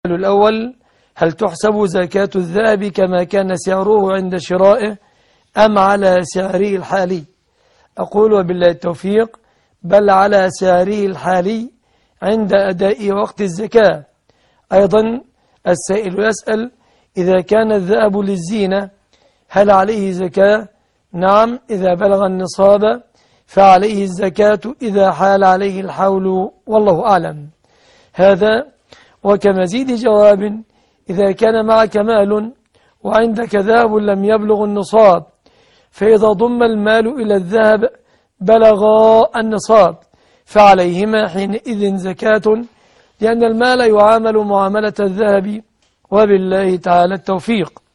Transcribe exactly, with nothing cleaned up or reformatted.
الأول: هل تحسب زكاة الذهب كما كان سعره عند شرائه أم على سعره الحالي؟ أقول وبالله التوفيق: بل على سعره الحالي عند أداء وقت الزكاة. أيضا السائل يسأل: إذا كان الذهب للزينة هل عليه زكاة؟ نعم، إذا بلغ النصاب فعليه الزكاة إذا حال عليه الحول، والله أعلم. هذا وكمزيد جواب: إذا كان معك مال وعندك ذهب لم يبلغ النصاب، فإذا ضم المال إلى الذهب بلغا النصاب فعليهما حينئذ زكاة، لأن المال يعامل معاملة الذهب، وبالله تعالى التوفيق.